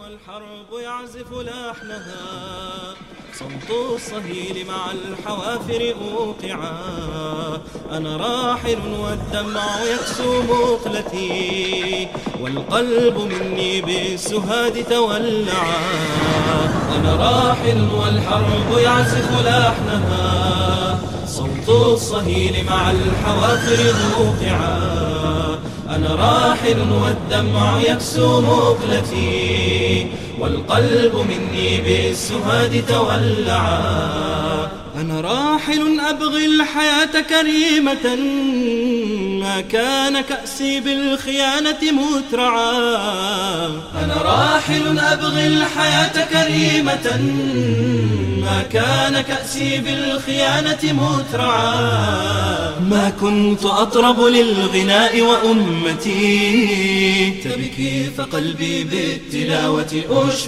والحرب يعزف لحنها، صوت الصهيل مع الحوافر أوقعا. أنا راحل والدمع يكسو مقلتي، والقلب مني بالسهاد تولعا. أنا راحل والحرب يعزف لحنها، صوت الصهيل مع الحوافر موقعا. أنا راحل والدمع يكسو مقلتي، والقلب مني بالسهاد تولعا. أنا راحل أبغي الحياة كريمة، ما كان كأسي بالخيانة مترعا. أنا راحل أبغي الحياة كريمة، ما كان كأسي بالخيانة مترعا. ما كنت أطرب للغناء وأمتي تبكي فقلبي بالتلاوة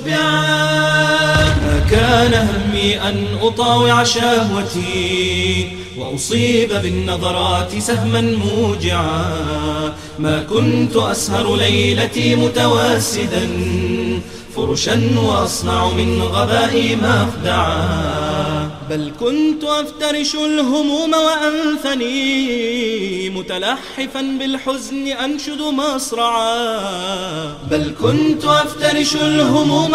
أشبعا. ما كان همي أن أطاوع شهوتي وأصيب بالنظرات سهما موجعا. ما كنت أسهر ليلتي متواسدا فرشا وأصنع من غبائي مخدعا. بل كنت أفترش الهموم وأنثني متلحفا بالحزن أنشد مصرعا. بل كنت أفترش الهموم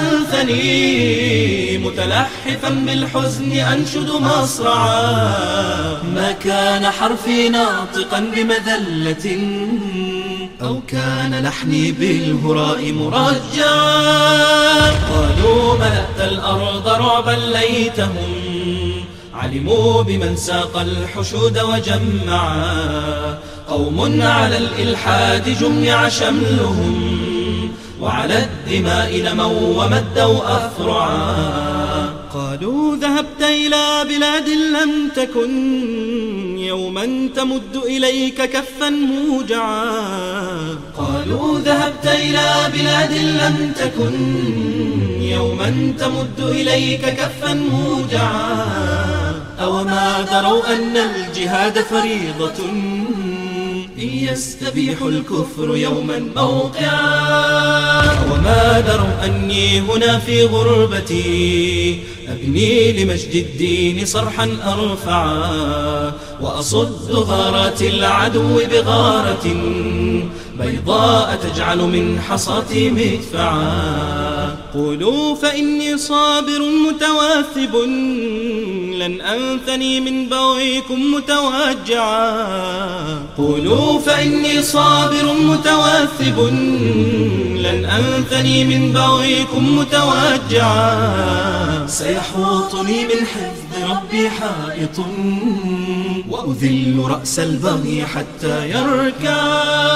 وأنثني متلحفا بالحزن أنشد مصرعا. ما كان حرفي ناطقا بمذلة أو كان لحني بالهراء مرجعا. قالوا ملأت الأرض رعبا ليتهم علموا بمن ساق الحشود وجمعا. قوم على الإلحاد جمع شملهم وعلى الدماء نموا ومدوا أفرعا. قالوا ذهبت إلى بلاد لم تكن يوما تمد إليك كفا موجعا. قالوا ذهبت إلى بلاد لم تكن يوما تمد إليك كفا موجعا. أوما دروا أن الجهاد فريضة إن يستبيح الكفر يوما موقعا. وما دروا أني هنا في غربتي أبني لمجد الدين صرحا أرفعا. وأصد غارات العدو بغارة بيضاء تجعل من حصاتي مدفعا. قولوا فإني صابر متواثب لن أنثني من بغيكم متوجعا. قولوا فإني صابر متواثب لن أنثني من بغيكم متوجعا. سيحوطني من حفظ ربي حائط وأذل رأس البغي حتى يركع.